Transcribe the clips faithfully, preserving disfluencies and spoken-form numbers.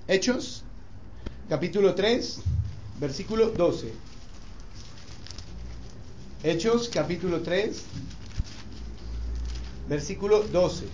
Hechos, capítulo tres, versículo doce. Hechos, capítulo tres, versículo doce.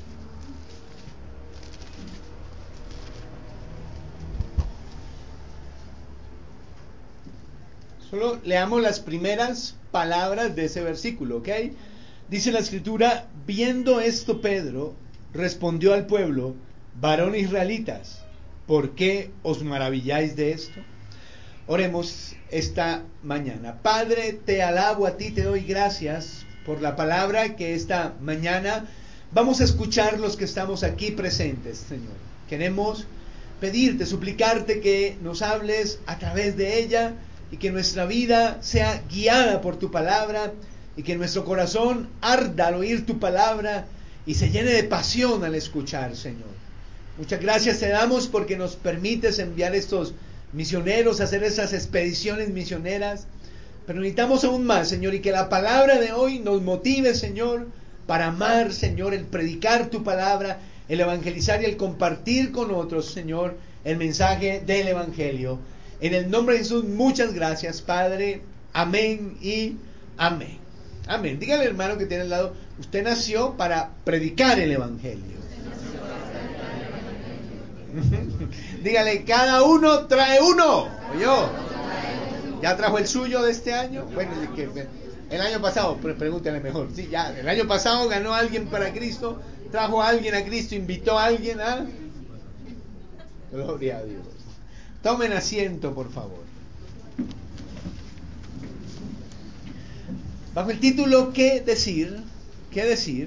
Solo leamos las primeras palabras de ese versículo, ¿ok? Dice la escritura: viendo esto, Pedro respondió al pueblo: varón israelitas, ¿por qué os maravilláis de esto? Oremos esta mañana. Padre, te alabo a ti, te doy gracias por la palabra que esta mañana vamos a escuchar los que estamos aquí presentes, Señor. Queremos pedirte, suplicarte que nos hables a través de ella y que nuestra vida sea guiada por tu palabra y que nuestro corazón arda al oír tu palabra y se llene de pasión al escuchar, Señor. Muchas gracias te damos porque nos permites enviar estos misioneros, hacer esas expediciones misioneras, pero necesitamos aún más, Señor, y que la palabra de hoy nos motive, Señor, para amar, Señor, el predicar tu palabra, el evangelizar y el compartir con otros, Señor, el mensaje del evangelio. En el nombre de Jesús, muchas gracias, Padre. Amén y amén. Amén. Dígale, hermano que tiene al lado: usted nació para predicar el evangelio. Dígale: cada uno trae uno. ¿Oyó? ¿Ya trajo el suyo de este año? Bueno, el año pasado, pregúntale mejor. Sí, ya, el año pasado ganó a alguien para Cristo, trajo a alguien a Cristo, invitó a alguien a... Gloria a Dios. Tomen asiento, por favor. Bajo el título ¿Qué decir? ¿Qué decir?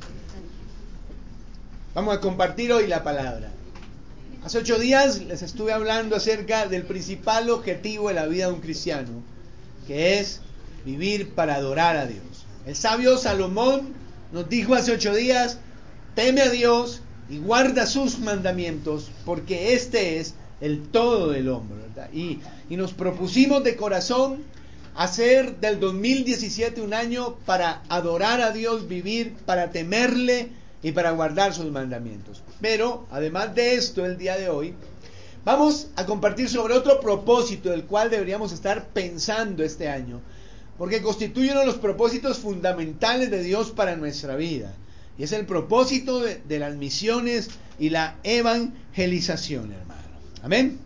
Vamos a compartir hoy la palabra. Hace ocho días les estuve hablando acerca del principal objetivo de la vida de un cristiano, que es vivir para adorar a Dios. El sabio Salomón nos dijo hace ocho días: teme a Dios y guarda sus mandamientos, porque este es el todo del hombre, ¿verdad? Y, y nos propusimos de corazón hacer del dos mil diecisiete un año para adorar a Dios, vivir para temerle y para guardar sus mandamientos. Pero, además de esto, el día de hoy, vamos a compartir sobre otro propósito del cual deberíamos estar pensando este año, porque constituye uno de los propósitos fundamentales de Dios para nuestra vida, y es el propósito de, de las misiones y la evangelización, hermano. Amén.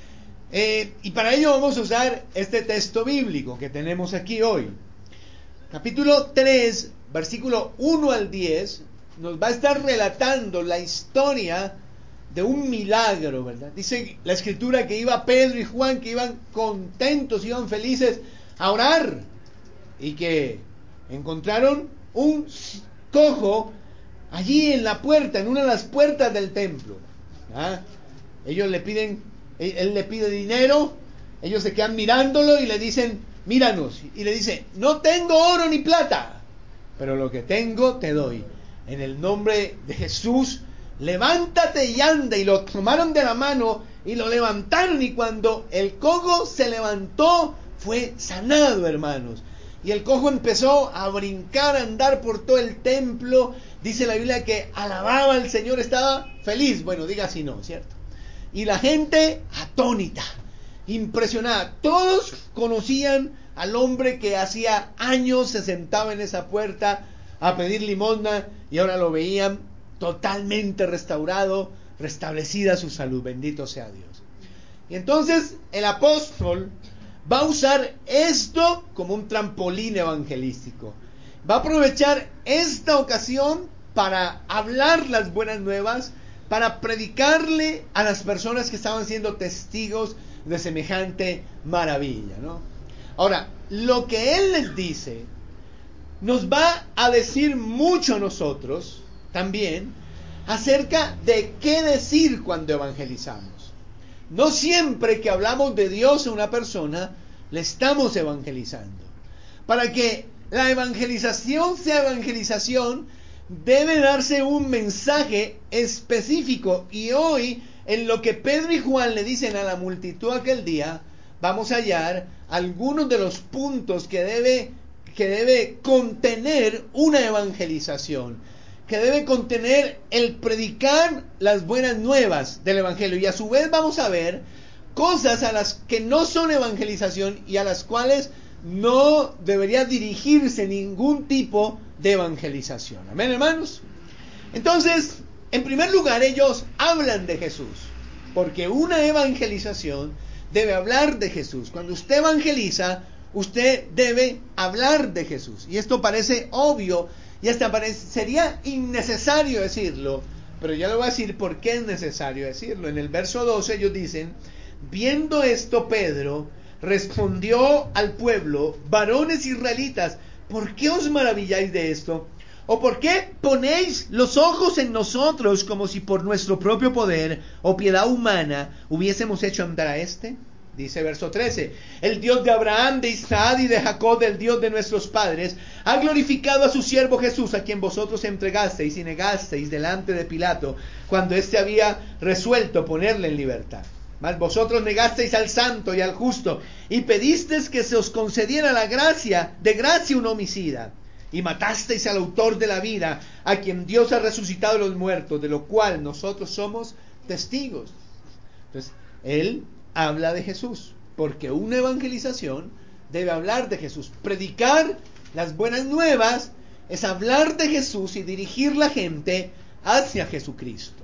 Eh, y para ello vamos a usar este texto bíblico que tenemos aquí hoy. Capítulo tres, versículo uno al diez, nos va a estar relatando la historia de un milagro, ¿verdad? Dice la escritura que iba Pedro y Juan, que iban contentos, iban felices a orar, y que encontraron un cojo allí en la puerta, en una de las puertas del templo. ¿Ah? Ellos le piden, él le pide dinero, ellos se quedan mirándolo y le dicen: míranos. Y le dice: no tengo oro ni plata, pero lo que tengo te doy. En el nombre de Jesús, levántate y anda. Y lo tomaron de la mano y lo levantaron, y cuando el cojo se levantó, fue sanado, hermanos. Y el cojo empezó a brincar, a andar por todo el templo. Dice la Biblia que alababa al Señor, estaba feliz. Bueno, diga si no, ¿cierto? Y la gente atónita, impresionada. Todos conocían al hombre que hacía años se sentaba en esa puerta a pedir limosna, y ahora lo veían totalmente restaurado, restablecida su salud. Bendito sea Dios. Y entonces el apóstol va a usar esto como un trampolín evangelístico. Va a aprovechar esta ocasión para hablar las buenas nuevas, para predicarle a las personas que estaban siendo testigos de semejante maravilla, ¿no? Ahora, lo que él les dice nos va a decir mucho a nosotros también acerca de qué decir cuando evangelizamos. No siempre que hablamos de Dios a una persona le estamos evangelizando. Para que la evangelización sea evangelización, debe darse un mensaje específico. Y hoy, en lo que Pedro y Juan le dicen a la multitud aquel día, vamos a hallar algunos de los puntos que debe, que debe contener una evangelización. que debe contener el predicar las buenas nuevas del Evangelio. Y a su vez vamos a ver cosas a las que no son evangelización y a las cuales no debería dirigirse ningún tipo de evangelización. Amén, hermanos. Entonces, en primer lugar, ellos hablan de Jesús, porque una evangelización debe hablar de Jesús. Cuando usted evangeliza, usted debe hablar de Jesús. Y esto parece obvio y hasta parecería innecesario decirlo, pero ya le voy a decir por qué es necesario decirlo. En el verso doce ellos dicen: viendo esto, Pedro respondió al pueblo: varones israelitas, ¿por qué os maravilláis de esto? ¿O por qué ponéis los ojos en nosotros como si por nuestro propio poder o piedad humana hubiésemos hecho andar a este? Dice verso trece: el Dios de Abraham, de Isaac y de Jacob, el Dios de nuestros padres, ha glorificado a su siervo Jesús, a quien vosotros entregasteis y negasteis delante de Pilato, cuando éste había resuelto ponerle en libertad. Mas vosotros negasteis al santo y al justo, y pedisteis que se os concediera la gracia, de gracia un homicida, y matasteis al autor de la vida, a quien Dios ha resucitado de los muertos, de lo cual nosotros somos testigos. Entonces, él habla de Jesús, porque una evangelización debe hablar de Jesús. Predicar las buenas nuevas es hablar de Jesús y dirigir la gente hacia Jesucristo,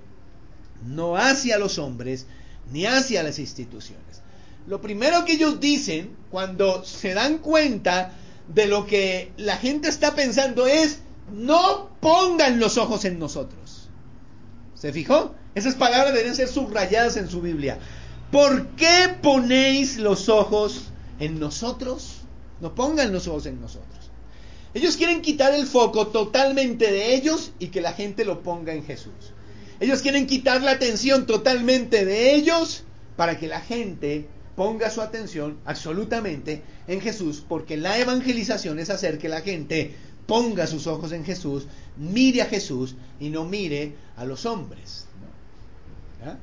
no hacia los hombres ni hacia las instituciones. Lo primero que ellos dicen cuando se dan cuenta de lo que la gente está pensando es: no pongan los ojos en nosotros. ¿Se fijó? Esas palabras deben ser subrayadas en su Biblia. ¿Por qué ponéis los ojos en nosotros? No pongan los ojos en nosotros. Ellos quieren quitar el foco totalmente de ellos y que la gente lo ponga en Jesús. Ellos quieren quitar la atención totalmente de ellos para que la gente ponga su atención absolutamente en Jesús, porque la evangelización es hacer que la gente ponga sus ojos en Jesús, mire a Jesús y no mire a los hombres. ¿Ya?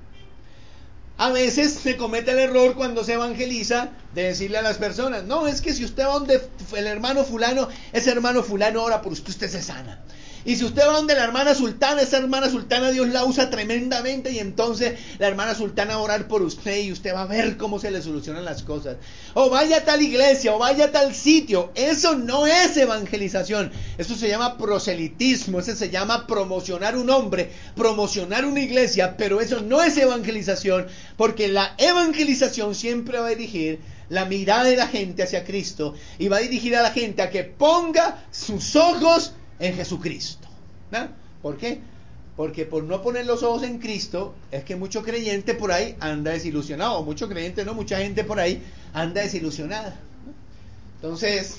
A veces se comete el error cuando se evangeliza de decirle a las personas: no, es que si usted va donde el hermano fulano, ese hermano fulano ora por usted, usted se sana. Y si usted va donde la hermana sultana, esa hermana sultana Dios la usa tremendamente, y entonces la hermana sultana va a orar por usted y usted va a ver cómo se le solucionan las cosas. O vaya a tal iglesia, o vaya a tal sitio. Eso no es evangelización. Eso se llama proselitismo. Eso se llama promocionar un hombre, promocionar una iglesia, pero eso no es evangelización, porque la evangelización siempre va a dirigir la mirada de la gente hacia Cristo y va a dirigir a la gente a que ponga sus ojos en Jesucristo. ¿No? ¿Por qué? Porque por no poner los ojos en Cristo es que mucho creyente por ahí anda desilusionado, o mucho creyente no, mucha gente por ahí anda desilusionada. ¿No? Entonces,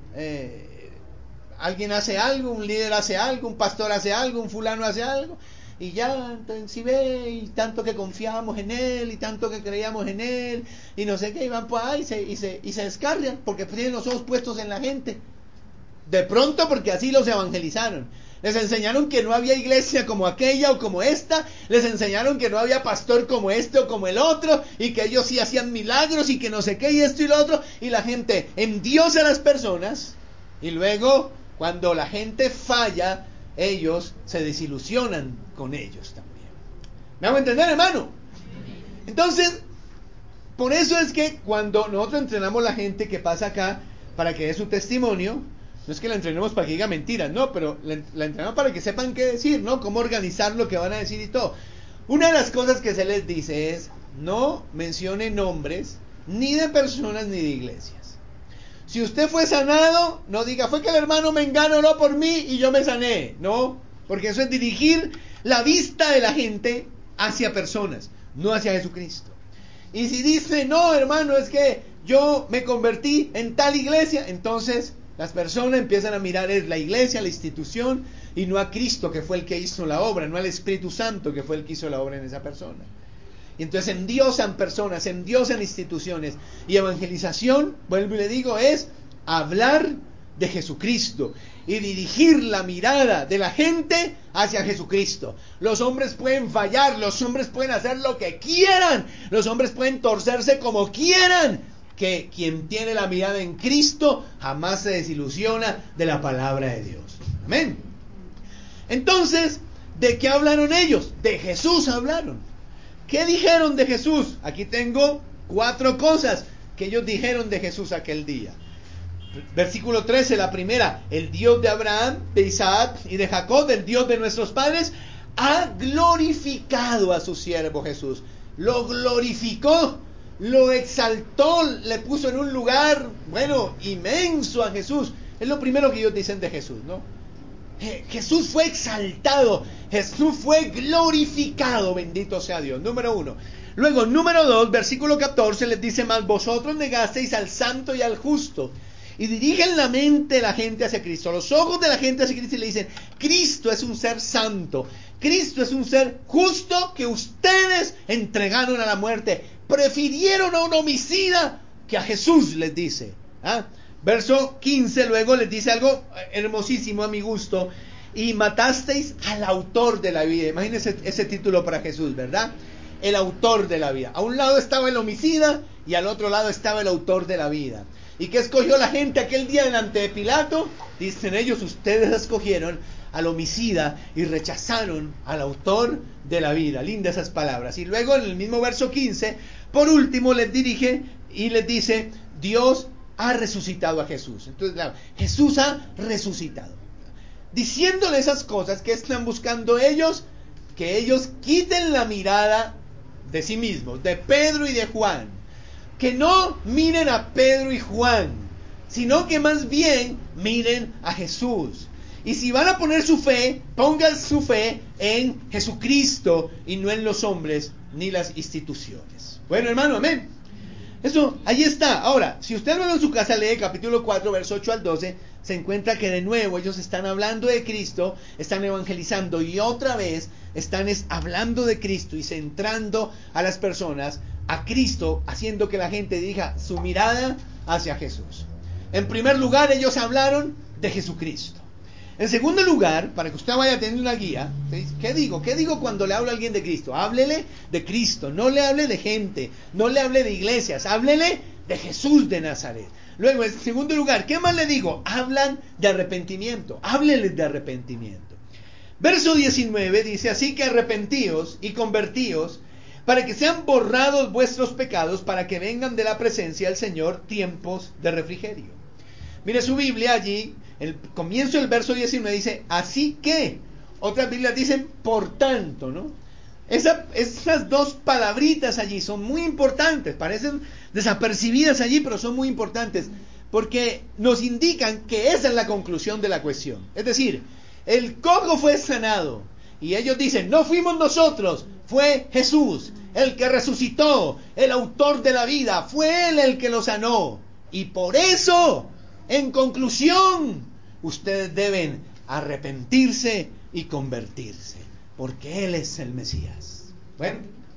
eh, alguien hace algo, un líder hace algo, un pastor hace algo, un fulano hace algo, y ya, entonces si ve, y tanto que confiábamos en él, y tanto que creíamos en él, y no sé qué, y van por ahí y se, y se, y se descarrian, porque tienen los ojos puestos en la gente. De pronto porque así los evangelizaron. Les enseñaron que no había iglesia como aquella o como esta. Les enseñaron que no había pastor como este o como el otro. Y que ellos sí hacían milagros y que no sé qué y esto y lo otro. Y la gente endiosa a las personas. Y luego cuando la gente falla, ellos se desilusionan con ellos también. ¿Me hago entender, hermano? Entonces, por eso es que cuando nosotros entrenamos a la gente que pasa acá para que dé su testimonio, no es que la entrenemos para que diga mentiras, no, pero la, la entrenamos para que sepan qué decir, ¿no? Cómo organizar lo que van a decir y todo. Una de las cosas que se les dice es: no mencione nombres ni de personas ni de iglesias. Si usted fue sanado, no diga: fue que el hermano Mengano oró por mí y yo me sané. No, porque eso es dirigir la vista de la gente hacia personas, no hacia Jesucristo. Y si dice: no, hermano, es que yo me convertí en tal iglesia, entonces las personas empiezan a mirar es la iglesia, la institución, y no a Cristo, que fue el que hizo la obra, no al Espíritu Santo, que fue el que hizo la obra en esa persona. Y entonces endiosan personas, endiosan instituciones. Y evangelización, vuelvo y le digo, es hablar de Jesucristo y dirigir la mirada de la gente hacia Jesucristo. Los hombres pueden fallar, los hombres pueden hacer lo que quieran, los hombres pueden torcerse como quieran, que quien tiene la mirada en Cristo jamás se desilusiona de la palabra de Dios. Amén. Entonces, ¿de qué hablaron ellos? De Jesús hablaron. ¿Qué dijeron de Jesús? Aquí tengo cuatro cosas que ellos dijeron de Jesús aquel día. Versículo trece, la primera: el Dios de Abraham, de Isaac y de Jacob, el Dios de nuestros padres, ha glorificado a su siervo Jesús. Lo glorificó, lo exaltó, le puso en un lugar, bueno, inmenso a Jesús. Es lo primero que ellos dicen de Jesús, ¿no? Jesús fue exaltado, Jesús fue glorificado, bendito sea Dios. Número uno. Luego, número dos, versículo catorce, les dice: mas vosotros negasteis al santo y al justo, y dirigen la mente de la gente hacia Cristo, los ojos de la gente hacia Cristo, y le dicen: Cristo es un ser santo, Cristo es un ser justo que ustedes entregaron a la muerte, prefirieron a un homicida que a Jesús, les dice. ¿Ah? Verso quince luego les dice algo hermosísimo a mi gusto: y matasteis al autor de la vida. Imagínense ese título para Jesús, ¿verdad? El autor de la vida. A un lado estaba el homicida y al otro lado estaba el autor de la vida. ¿Y qué escogió la gente aquel día delante de Pilato? Dicen ellos: ustedes escogieron al homicida y rechazaron al autor de la vida. Lindas esas palabras. Y luego en el mismo verso quince, por último les dirige y les dice: Dios ha resucitado a Jesús. Entonces, claro, Jesús ha resucitado. Diciéndole esas cosas, ¿qué están buscando ellos? Que ellos quiten la mirada de sí mismos, de Pedro y de Juan. Que no miren a Pedro y Juan, sino que más bien miren a Jesús. Y si van a poner su fe, pongan su fe en Jesucristo y no en los hombres ni las instituciones. Bueno, hermano, amén. Eso, ahí está. Ahora, si usted luego en su casa lee capítulo cuatro, verso ocho al doce, se encuentra que de nuevo ellos están hablando de Cristo, están evangelizando y otra vez están es, hablando de Cristo y centrando a las personas a Cristo, haciendo que la gente dirija su mirada hacia Jesús. En primer lugar, ellos hablaron de Jesucristo. En segundo lugar, para que usted vaya teniendo una guía, ¿qué digo? ¿Qué digo cuando le hablo a alguien de Cristo? Háblele de Cristo, no le hable de gente, no le hable de iglesias, háblele de Jesús de Nazaret. Luego, en segundo lugar, ¿qué más le digo? Hablan de arrepentimiento, hábleles de arrepentimiento. Verso diecinueve dice: así que arrepentíos y convertíos, para que sean borrados vuestros pecados, para que vengan de la presencia del Señor tiempos de refrigerio. Mire su Biblia allí. El comienzo del verso diecinueve dice: así que. Otras Biblias dicen: por tanto, ¿no? Esa, esas dos palabritas allí son muy importantes. Parecen desapercibidas allí, pero son muy importantes, porque nos indican que esa es la conclusión de la cuestión. Es decir, el cojo fue sanado, y ellos dicen: no fuimos nosotros, fue Jesús, el que resucitó, el autor de la vida, fue Él el que lo sanó. Y por eso, en conclusión, ustedes deben arrepentirse y convertirse, porque Él es el Mesías. Bueno,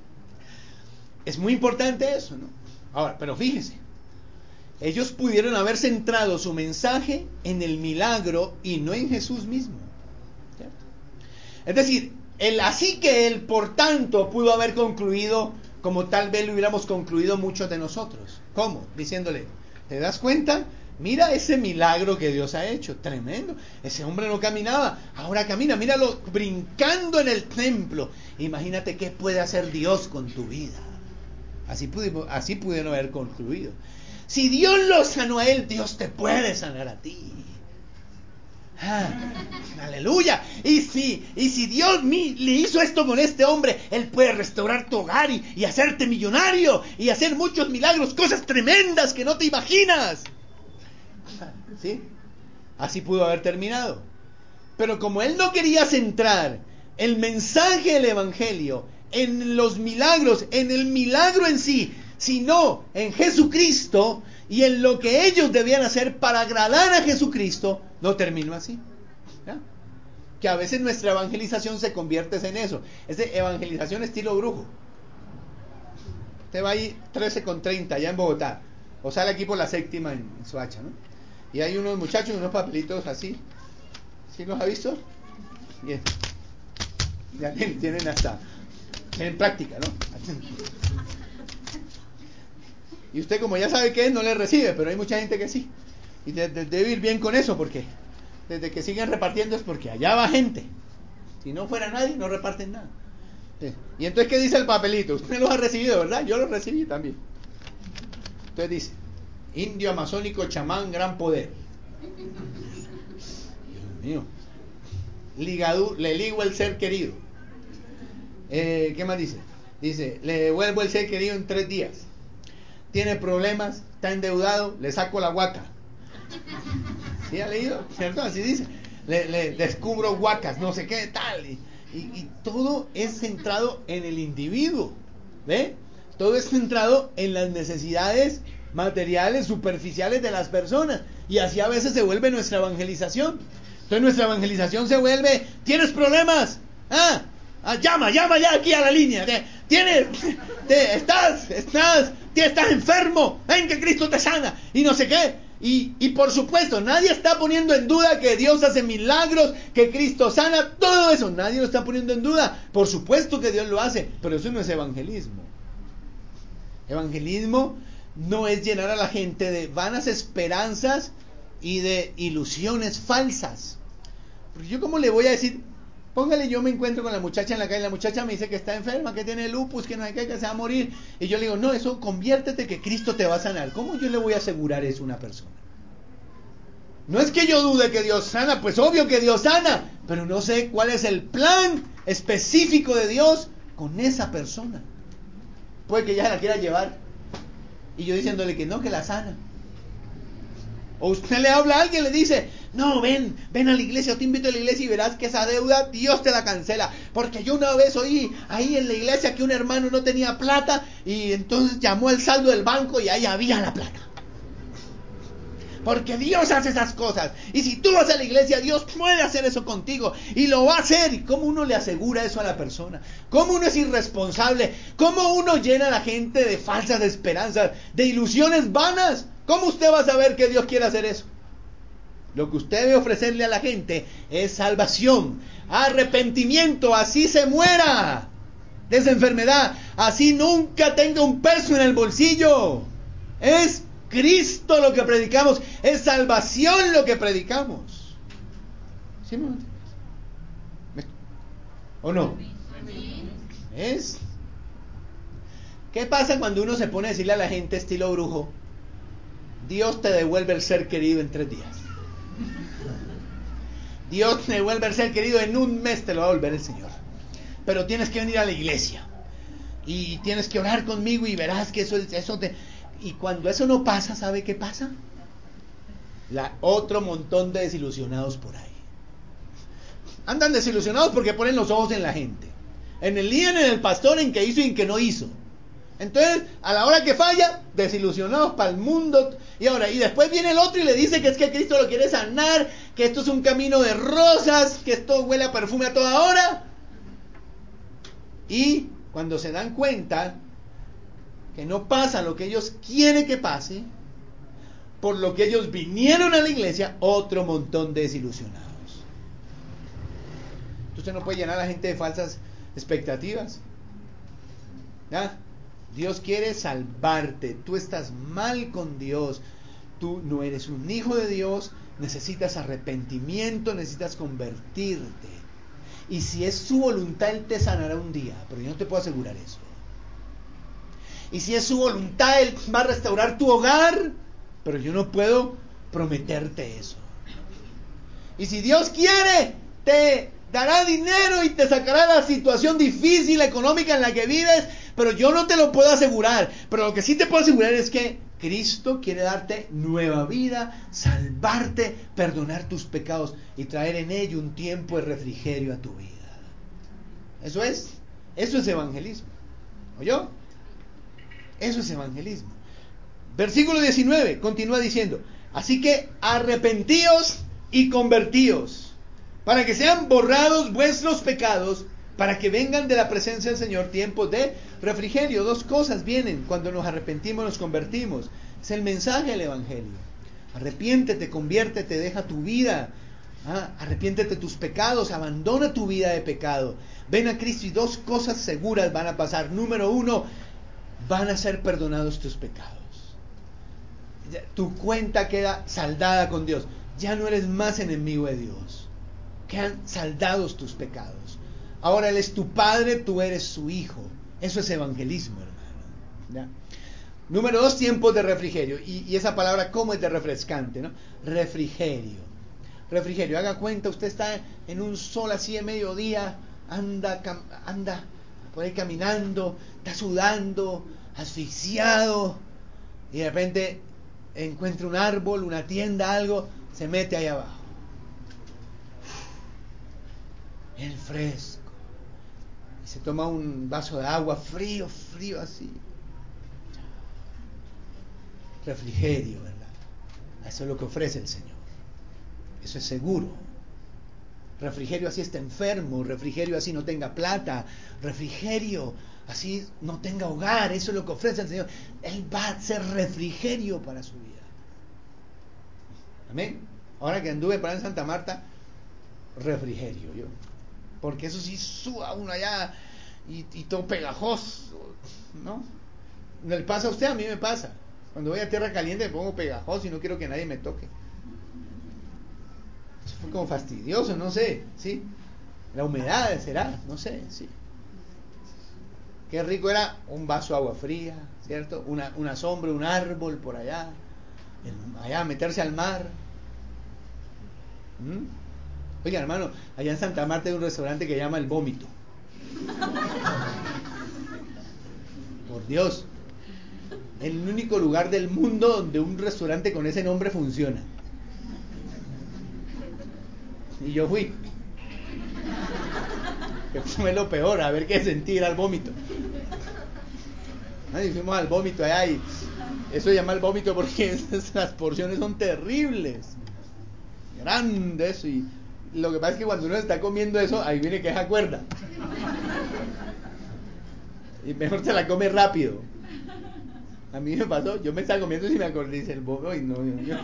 es muy importante eso, ¿no? Ahora, pero fíjense, ellos pudieron haber centrado su mensaje en el milagro y no en Jesús mismo, ¿cierto? Es decir, el así que Él, por tanto, pudo haber concluido como tal vez lo hubiéramos concluido muchos de nosotros. ¿Cómo? Diciéndole: ¿te das cuenta? Mira ese milagro que Dios ha hecho, tremendo. Ese hombre no caminaba, ahora camina, míralo brincando en el templo. Imagínate qué puede hacer Dios con tu vida. Así pudimos, así pudieron haber concluido. Si Dios lo sanó a él, Dios te puede sanar a ti. Ah, aleluya. Y si, y si Dios mi, le hizo esto con este hombre, Él puede restaurar tu hogar y, y hacerte millonario y hacer muchos milagros, cosas tremendas que no te imaginas. ¿Sí? Así pudo haber terminado. Pero como él no quería centrar el mensaje del Evangelio en los milagros, en el milagro en sí, sino en Jesucristo y en lo que ellos debían hacer para agradar a Jesucristo, no terminó así. ¿Ya? Que a veces nuestra evangelización se convierte en eso. Es de evangelización estilo brujo. Usted va ahí trece con treinta allá en Bogotá, o sale aquí por la séptima en, en Soacha, ¿no? Y hay unos muchachos, unos papelitos así. ¿Sí los ha visto? Bien. Ya tienen hasta, tienen práctica, ¿no? Y usted, como ya sabe qué es, no le recibe, pero hay mucha gente que sí. Y debe de, de ir bien con eso, porque desde que siguen repartiendo es porque allá va gente. Si no fuera nadie, no reparten nada. Sí. Y entonces, ¿qué dice el papelito? Usted los ha recibido, ¿verdad? Yo los recibí también. Entonces dice, indio amazónico, chamán, gran poder. Dios mío. Ligadu, le ligo el ser querido. Eh, ¿Qué más dice? Dice, le devuelvo el ser querido en tres días. Tiene problemas, está endeudado, le saco la huaca. ¿Sí ha leído? ¿Cierto? Así dice. Le, le descubro huacas, no sé qué tal. Y, y, y todo es centrado en el individuo. ¿Ve? Todo es centrado en las necesidades materiales, superficiales de las personas. Y así a veces se vuelve nuestra evangelización. Entonces nuestra evangelización se vuelve, ¿tienes problemas? Ah, ah llama, llama ya aquí a la línea. ¿Tienes? Te, estás, estás, te, estás enfermo. Ven que Cristo te sana. Y no sé qué. Y, y por supuesto, nadie está poniendo en duda que Dios hace milagros, que Cristo sana, todo eso. Nadie lo está poniendo en duda. Por supuesto que Dios lo hace, pero eso no es evangelismo. Evangelismo no es llenar a la gente de vanas esperanzas y de ilusiones falsas. Porque yo, ¿cómo le voy a decir? Póngale, yo me encuentro con la muchacha en la calle, la muchacha me dice que está enferma, que tiene lupus, que no hay que, que se va a morir. Y yo le digo, no, eso, conviértete que Cristo te va a sanar. ¿Cómo yo le voy a asegurar eso a una persona? No es que yo dude que Dios sana, pues obvio que Dios sana, pero no sé cuál es el plan específico de Dios con esa persona. Puede que ella la quiera llevar y yo diciéndole que no, que la sana. O usted le habla a alguien, le dice, no, ven, ven a la iglesia, yo te invito a la iglesia y verás que esa deuda Dios te la cancela. Porque yo una vez oí ahí en la iglesia que un hermano no tenía plata y entonces llamó al saldo del banco y ahí había la plata. Porque Dios hace esas cosas. Y si tú vas a la iglesia, Dios puede hacer eso contigo. Y lo va a hacer. ¿Y cómo uno le asegura eso a la persona? ¿Cómo uno es irresponsable? ¿Cómo uno llena a la gente de falsas esperanzas, de ilusiones vanas? ¿Cómo usted va a saber que Dios quiere hacer eso? Lo que usted debe ofrecerle a la gente es salvación, arrepentimiento, así se muera de esa enfermedad, así nunca tenga un peso en el bolsillo. Es Cristo lo que predicamos, es salvación lo que predicamos. ¿Sí me entiendes? ¿O no? ¿Es? ¿Qué pasa cuando uno se pone a decirle a la gente estilo brujo? Dios te devuelve el ser querido en tres días. Dios te devuelve el ser querido en un mes, te lo va a devolver el Señor. Pero tienes que venir a la iglesia y tienes que orar conmigo y verás que eso, eso te... Y cuando eso no pasa, ¿sabe qué pasa? La, otro montón de desilusionados por ahí. Andan desilusionados porque ponen los ojos en la gente, en el líder, en el pastor, en que hizo y en que no hizo. Entonces, a la hora que falla, desilusionados para el mundo. Y ahora, y después viene el otro y le dice que es que Cristo lo quiere sanar, que esto es un camino de rosas, que esto huele a perfume a toda hora. Y cuando se dan cuenta que no pasa lo que ellos quieren que pase, por lo que ellos vinieron a la iglesia, otro montón de desilusionados. Usted no puede llenar a la gente de falsas expectativas. ¿Ya? Dios quiere salvarte. Tú estás mal con Dios. Tú no eres un hijo de Dios. Necesitas arrepentimiento. Necesitas convertirte. Y si es su voluntad, Él te sanará un día. Pero yo no te puedo asegurar eso. Y si es su voluntad, Él va a restaurar tu hogar. Pero yo no puedo prometerte eso. Y si Dios quiere, te dará dinero y te sacará de la situación difícil económica en la que vives, pero yo no te lo puedo asegurar. Pero lo que sí te puedo asegurar es que Cristo quiere darte nueva vida, salvarte, perdonar tus pecados y traer en ello un tiempo de refrigerio a tu vida. Eso es, eso es evangelismo. ¿Oyó? Eso es evangelismo. Versículo diecinueve, continúa diciendo, así que arrepentíos y convertíos, para que sean borrados vuestros pecados, para que vengan de la presencia del Señor tiempos de refrigerio. Dos cosas vienen cuando nos arrepentimos, nos convertimos. Es el mensaje del Evangelio. Arrepiéntete, conviértete, deja tu vida. ¿Ah? Arrepiéntete de tus pecados, abandona tu vida de pecado. Ven a Cristo y dos cosas seguras van a pasar. Número uno, van a ser perdonados tus pecados. Tu cuenta queda saldada con Dios. Ya no eres más enemigo de Dios. quedan saldados tus pecados. Ahora Él es tu Padre, tú eres su Hijo. Eso es evangelismo, hermano. ¿Ya? Número dos, tiempos de refrigerio. Y, y esa palabra, ¿cómo es de refrescante, no? Refrigerio. Refrigerio. Haga cuenta, usted está en un sol así de mediodía, anda, anda por ahí caminando, está sudando, asfixiado, y de repente encuentra un árbol, una tienda, algo, se mete ahí abajo. El fresco. Y se toma un vaso de agua frío, frío así. Refrigerio, ¿verdad? Eso es lo que ofrece el Señor. Eso es seguro. Refrigerio así está enfermo, refrigerio así no tenga plata, refrigerio así no tenga hogar. Eso es lo que ofrece el Señor. Él va a ser refrigerio para su vida. Amén. Ahora que anduve para en Santa Marta, refrigerio yo. Porque eso sí suba uno allá y, y todo pegajoso, ¿no? ¿No le pasa a usted? A mí me pasa. Cuando voy a tierra caliente me pongo pegajoso y no quiero que nadie me toque. Eso fue como fastidioso, no sé, ¿sí? La humedad será, no sé, sí. Qué rico era un vaso de agua fría, ¿cierto? Una, una sombra, un árbol por allá. El, allá meterse al mar. ¿Mm? Oiga, hermano, allá en Santa Marta hay un restaurante que se llama El Vómito. Por Dios. El único lugar del mundo donde un restaurante con ese nombre funciona. Y yo fui. Que fue lo peor, a ver qué sentir al vómito. Y fuimos al vómito allá y eso se llama el vómito porque las porciones son terribles. Grandes. Y lo que pasa es que cuando uno está comiendo eso, ahí viene que se acuerda. Y mejor se la come rápido. A mí me pasó, yo me estaba comiendo y me acordé, dice el vómito, y no, yo, yo,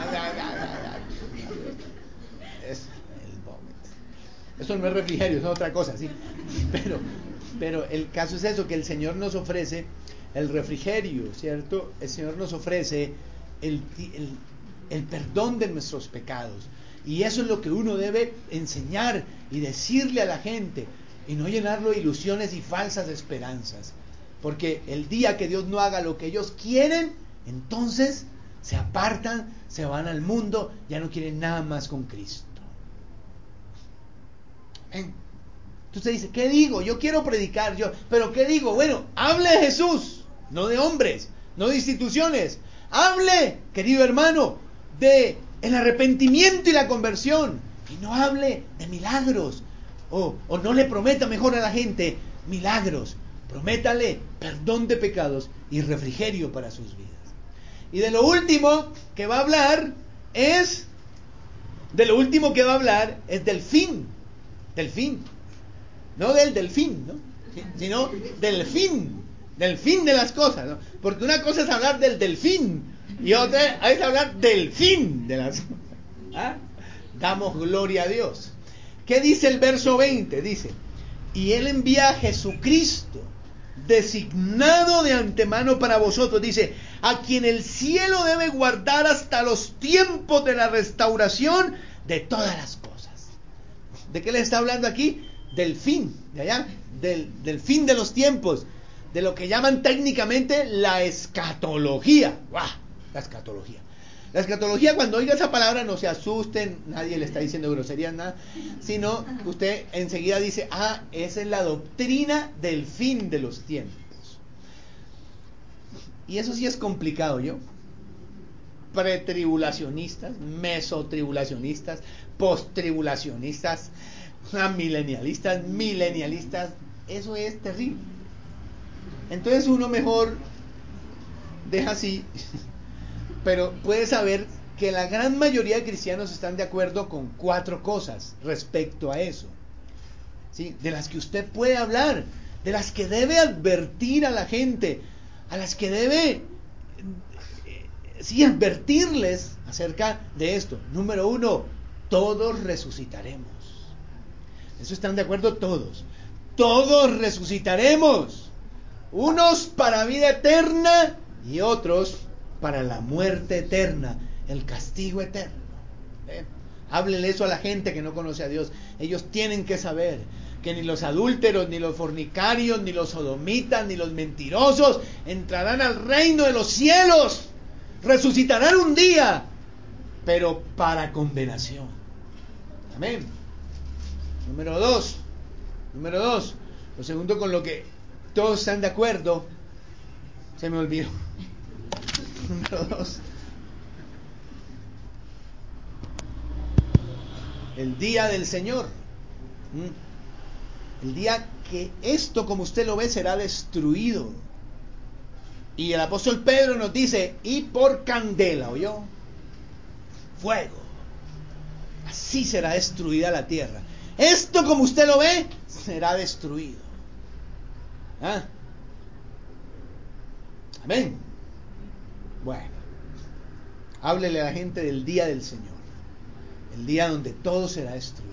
es el vómito. Eso no es refrigerio, eso es otra cosa, sí. Pero, pero el caso es eso, que el Señor nos ofrece el refrigerio, ¿cierto? El Señor nos ofrece el, el, el perdón de nuestros pecados. Y eso es lo que uno debe enseñar y decirle a la gente, y no llenarlo de ilusiones y falsas esperanzas. Porque el día que Dios no haga lo que ellos quieren, entonces se apartan, se van al mundo, ya no quieren nada más con Cristo. ¿Eh? Entonces dice, ¿qué digo? Yo quiero predicar, yo, pero ¿qué digo? Bueno, hable de Jesús, no de hombres, no de instituciones. Hable, querido hermano, de el arrepentimiento y la conversión. Y no hable de milagros. O, o no le prometa mejor a la gente milagros. Prométale perdón de pecados y refrigerio para sus vidas. Y de lo último que va a hablar es, de lo último que va a hablar es del fin, del fin, no del delfín, ¿no? Sino del fin, del fin de las cosas, ¿no? Porque una cosa es hablar del delfín y otra es hablar del fin de las cosas. ¿Ah? Damos gloria a Dios. ¿Qué dice el verso veinte? Dice, y Él envía a Jesucristo, designado de antemano para vosotros, dice, a quien el cielo debe guardar hasta los tiempos de la restauración de todas las cosas. ¿De qué le está hablando aquí? Del fin, de allá, del, del fin de los tiempos, de lo que llaman técnicamente la escatología. ¡Guau! La escatología. La escatología, cuando oiga esa palabra, no se asusten, nadie le está diciendo groserías, nada, sino usted enseguida dice, ah, esa es la doctrina del fin de los tiempos. Y eso sí es complicado, ¿yo? Pretribulacionistas, mesotribulacionistas, posttribulacionistas, milenialistas, milenialistas, eso es terrible. Entonces uno mejor deja así. Pero puede saber que la gran mayoría de cristianos están de acuerdo con cuatro cosas respecto a eso, ¿sí? De las que usted puede hablar, de las que debe advertir a la gente, a las que debe eh, sí, advertirles acerca de esto. Número uno, todos resucitaremos. Eso están de acuerdo todos. Todos resucitaremos. Unos para vida eterna y otros para la muerte eterna, el castigo eterno. ¿Eh? Háblenle eso a la gente que no conoce a Dios. Ellos tienen que saber que ni los adúlteros, ni los fornicarios, ni los sodomitas, ni los mentirosos entrarán al reino de los cielos. Resucitarán un día, pero para condenación. Amén. Número dos. Número dos. Lo segundo con lo que todos están de acuerdo. Se me olvidó. Número dos. El día del Señor. El día que esto, como usted lo ve, será destruido. Y el apóstol Pedro nos dice, y por candela, ¿oyó? Fuego. Así será destruida la tierra. Esto, como usted lo ve, será destruido. ¿Ah? Amén. Bueno, háblele a la gente del día del Señor. El día donde todo será destruido.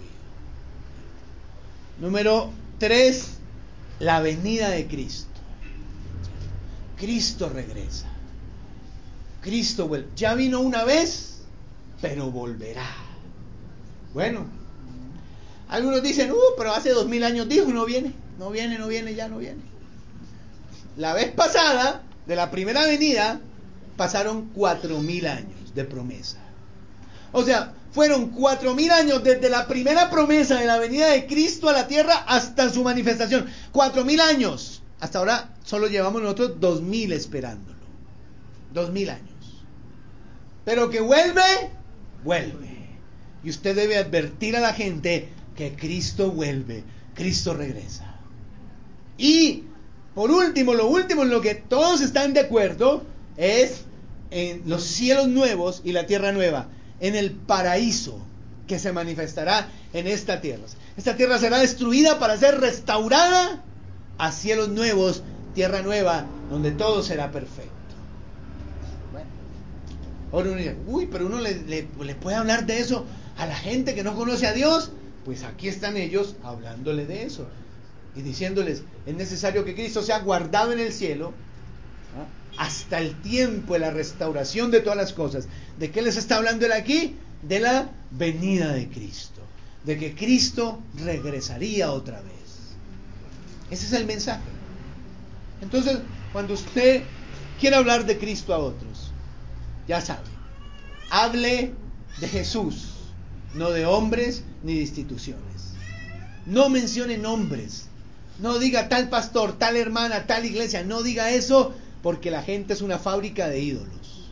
Número tres, la venida de Cristo. Cristo regresa. Cristo vuelve. Ya vino una vez, pero volverá. Bueno, algunos dicen, uh, pero hace dos mil años dijo y no viene. No viene, no viene, ya no viene. La vez pasada, de la primera venida, pasaron cuatro mil años de promesa. O sea, fueron cuatro mil años desde la primera promesa de la venida de Cristo a la tierra hasta su manifestación. Cuatro mil años. Hasta ahora solo llevamos nosotros dos mil esperándolo. Dos mil años. Pero que vuelve, vuelve. Y usted debe advertir a la gente que Cristo vuelve, Cristo regresa. Y por último, lo último en lo que todos están de acuerdo es en los cielos nuevos y la tierra nueva, en el paraíso que se manifestará en esta tierra. Esta tierra será destruida para ser restaurada a cielos nuevos, tierra nueva, donde todo será perfecto. Bueno, ahora uno dice, uy, pero uno le, le, le puede hablar de eso a la gente que no conoce a Dios. Pues aquí están ellos hablándole de eso y diciéndoles, es necesario que Cristo sea guardado en el cielo, ¿ah?, hasta el tiempo de la restauración de todas las cosas. ¿De qué les está hablando él aquí? De la venida de Cristo, de que Cristo regresaría otra vez. Ese es el mensaje. Entonces, cuando usted quiere hablar de Cristo a otros, ya sabe, hable de Jesús, no de hombres ni de instituciones. No mencione nombres. No diga tal pastor, tal hermana, tal iglesia. No diga eso, porque la gente es una fábrica de ídolos.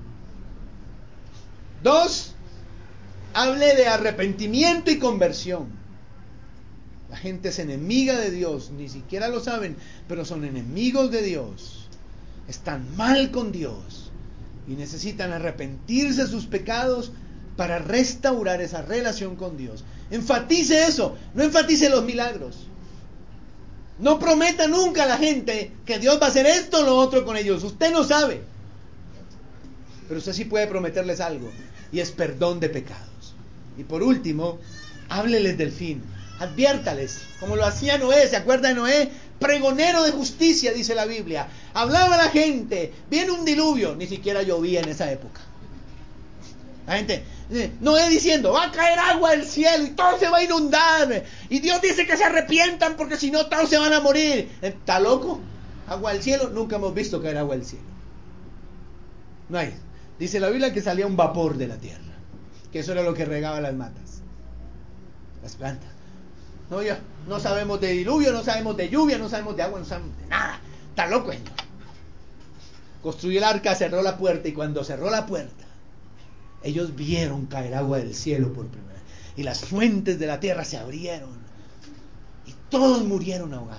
Dos, hable de arrepentimiento y conversión. La gente es enemiga de Dios, ni siquiera lo saben, pero son enemigos de Dios. Están mal con Dios y necesitan arrepentirse de sus pecados para restaurar esa relación con Dios. Enfatice eso, no enfatice los milagros. No prometa nunca a la gente que Dios va a hacer esto o lo otro con ellos. Usted no sabe. Pero usted sí puede prometerles algo, y es perdón de pecados. Y por último, hábleles del fin. Adviértales, como lo hacía Noé. ¿Se acuerda de Noé? Pregonero de justicia, dice la Biblia. Hablaba a la gente, viene un diluvio. Ni siquiera llovía en esa época. La gente, Noé diciendo, va a caer agua del cielo y todo se va a inundar. Y Dios dice que se arrepientan porque si no todos se van a morir. ¿Está loco? Agua del cielo, nunca hemos visto caer agua del cielo. No hay. Dice la Biblia que salía un vapor de la tierra, que eso era lo que regaba las matas, las plantas. No, ya, no sabemos de diluvio, no sabemos de lluvia, no sabemos de agua, no sabemos de nada. Está loco, señor. Construyó el arca, cerró la puerta, y cuando cerró la puerta, ellos vieron caer agua del cielo por primera vez, y las fuentes de la tierra se abrieron, y todos murieron ahogados.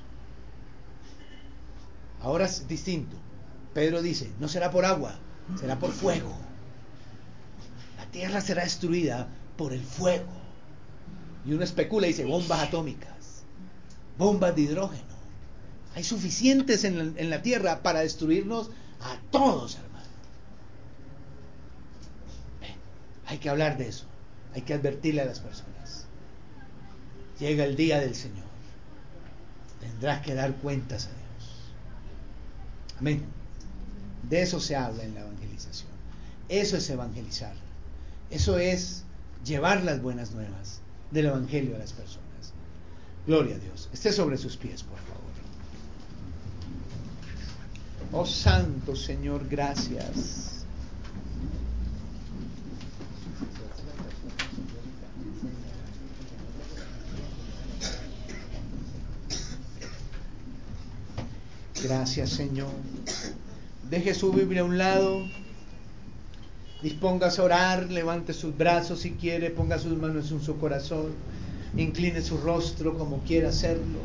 Ahora es distinto. Pedro dice, no será por agua, será por fuego. La tierra será destruida por el fuego. Y uno especula y dice, bombas atómicas, bombas de hidrógeno. Hay suficientes en la, en la tierra para destruirnos a todos, hermano. Hay que hablar de eso. Hay que advertirle a las personas. Llega el día del Señor. Tendrás que dar cuentas a Dios. Amén. De eso se habla en la evangelización. Eso es evangelizar. Eso es llevar las buenas nuevas del Evangelio a las personas. Gloria a Dios. Esté sobre sus pies, por favor. Oh Santo Señor, gracias. Gracias, Señor. Deje su Biblia a un lado. Dispóngase a orar, levante sus brazos si quiere, ponga sus manos en su corazón, incline su rostro como quiera hacerlo.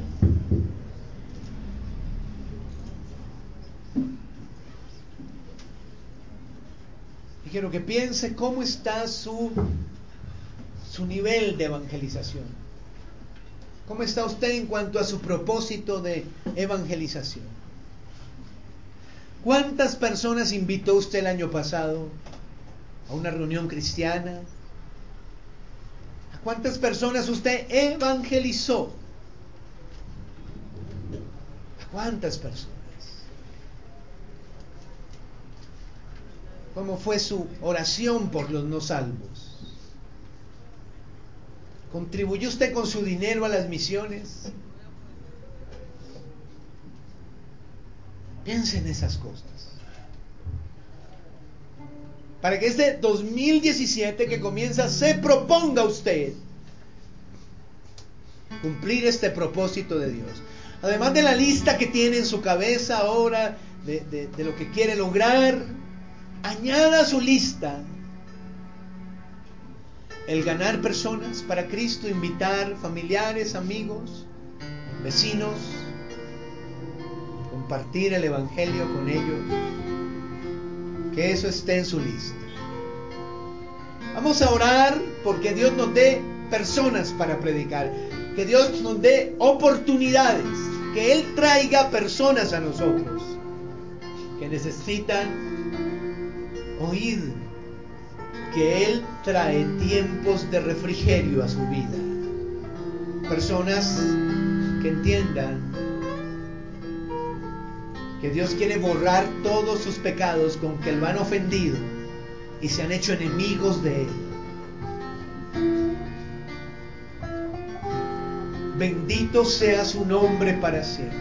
Y quiero que piense cómo está su, su nivel de evangelización. ¿Cómo está usted en cuanto a su propósito de evangelización? ¿Cuántas personas invitó usted el año pasado a una reunión cristiana? ¿A cuántas personas usted evangelizó? ¿A cuántas personas? ¿Cómo fue su oración por los no salvos? ¿Contribuyó usted con su dinero a las misiones? Piense en esas cosas. Para que este dos mil diecisiete que comienza se proponga usted cumplir este propósito de Dios. Además de la lista que tiene en su cabeza ahora de, de, de lo que quiere lograr, añada a su lista el ganar personas para Cristo, invitar familiares, amigos, vecinos, compartir el Evangelio con ellos. Que eso esté en su lista. Vamos a orar porque Dios nos dé personas para predicar, que Dios nos dé oportunidades, que Él traiga personas a nosotros que necesitan oír que Él trae tiempos de refrigerio a su vida. Personas que entiendan que Dios quiere borrar todos sus pecados con que lo han ofendido y se han hecho enemigos de Él. Bendito sea su nombre para siempre.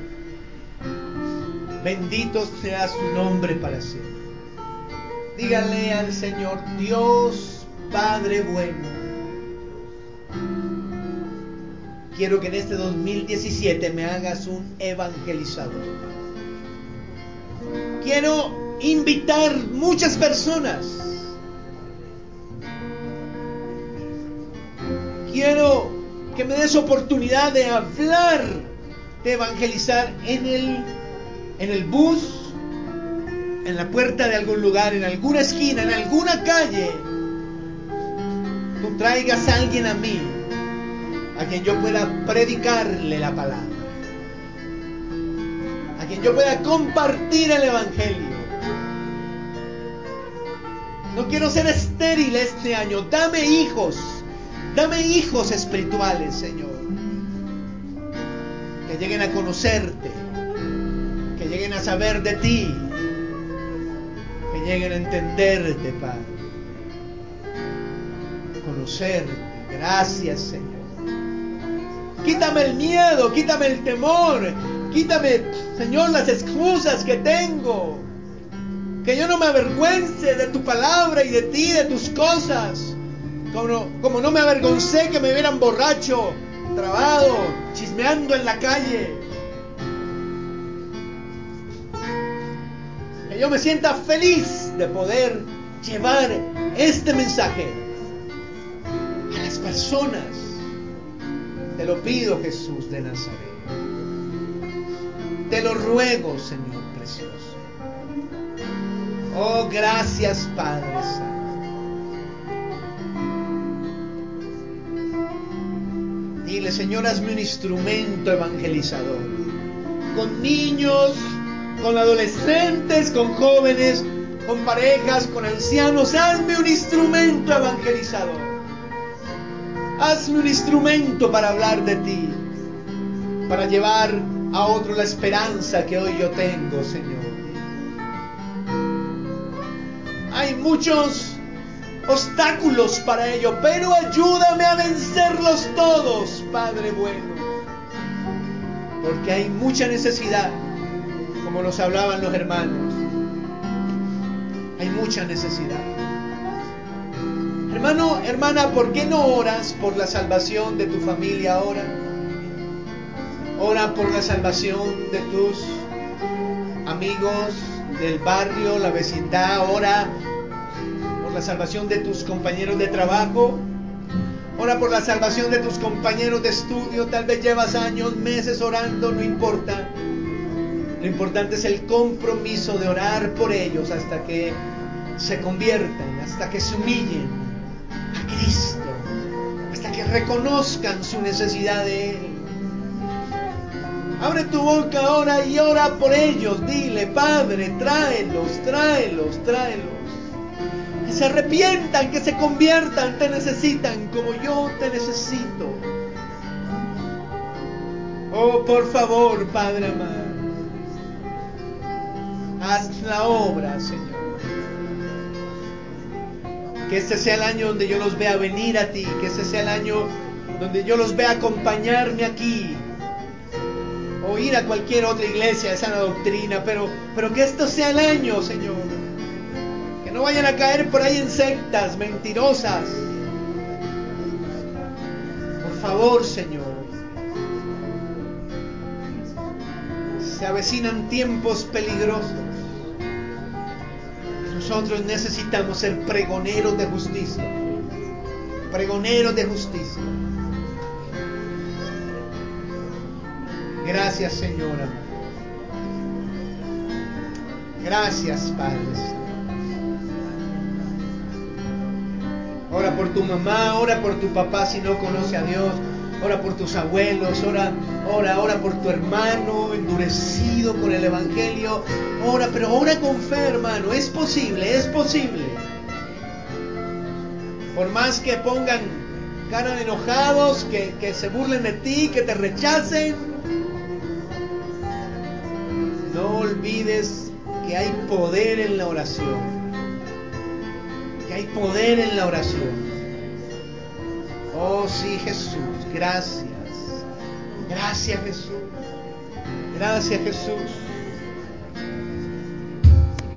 Bendito sea su nombre para siempre. Dígale al Señor: Dios Padre bueno, quiero que en este dos mil diecisiete me hagas un evangelizador. Quiero invitar muchas personas. Quiero que me des oportunidad de hablar, de evangelizar en el, en el bus, en la puerta de algún lugar, en alguna esquina, en alguna calle. Tú traigas a alguien a mí, a quien yo pueda predicarle la palabra, a quien yo pueda compartir el Evangelio. No quiero ser estéril este año. Dame hijos, dame hijos espirituales, Señor, que lleguen a conocerte, que lleguen a saber de ti, que lleguen a entenderte, Padre, conocerte. Gracias, Señor. Quítame el miedo, quítame el temor, quítame, Señor, las excusas que tengo. Que yo no me avergüence de tu palabra y de ti, de tus cosas. Como, como no me avergoncé que me vieran borracho, trabado, chismeando en la calle. Que yo me sienta feliz de poder llevar este mensaje a las personas. Te lo pido, Jesús de Nazaret. Te lo ruego, Señor precioso. Oh, gracias, Padre Santo. Dile: Señor, hazme un instrumento evangelizador. Con niños, con adolescentes, con jóvenes, con parejas, con ancianos. Hazme un instrumento evangelizador. Hazme un instrumento para hablar de ti, para llevar a otro la esperanza que hoy yo tengo, Señor. Hay muchos obstáculos para ello, pero ayúdame a vencerlos todos, Padre bueno. Porque hay mucha necesidad, como nos hablaban los hermanos. Hay mucha necesidad. Hermano, hermana, ¿por qué no oras por la salvación de tu familia ahora? Ora por la salvación de tus amigos del barrio, la vecindad. Ora por la salvación de tus compañeros de trabajo. Ora por la salvación de tus compañeros de estudio. Tal vez llevas años, meses orando, no importa. Lo importante es el compromiso de orar por ellos hasta que se conviertan, hasta que se humillen a Cristo, hasta que reconozcan su necesidad de Él. Abre tu boca ahora y ora por ellos. Dile: Padre, tráelos, tráelos, tráelos. Que se arrepientan, que se conviertan, te necesitan como yo te necesito. Oh, por favor, Padre amado, haz la obra, Señor. Que este sea el año donde yo los vea venir a ti. Que este sea el año donde yo los vea acompañarme aquí. O ir a cualquier otra iglesia de sana doctrina. Pero, pero que esto sea el año, Señor. Que no vayan a caer por ahí en sectas mentirosas. Por favor, Señor. Se avecinan tiempos peligrosos. Nosotros necesitamos ser pregoneros de justicia. Pregoneros de justicia. Gracias, Señor amado. Gracias, Padre. Ora por tu mamá, ora por tu papá si no conoce a Dios. Ora por tus abuelos, ora, ora, ora por tu hermano endurecido con el evangelio. Ora, pero ora con fe, hermano. Es posible, es posible. Por más que pongan cara de enojados, que, que se burlen de ti, que te rechacen, no olvides que hay poder en la oración. Que hay poder en la oración. Oh sí, Jesús, gracias. Gracias, Jesús. Gracias, Jesús.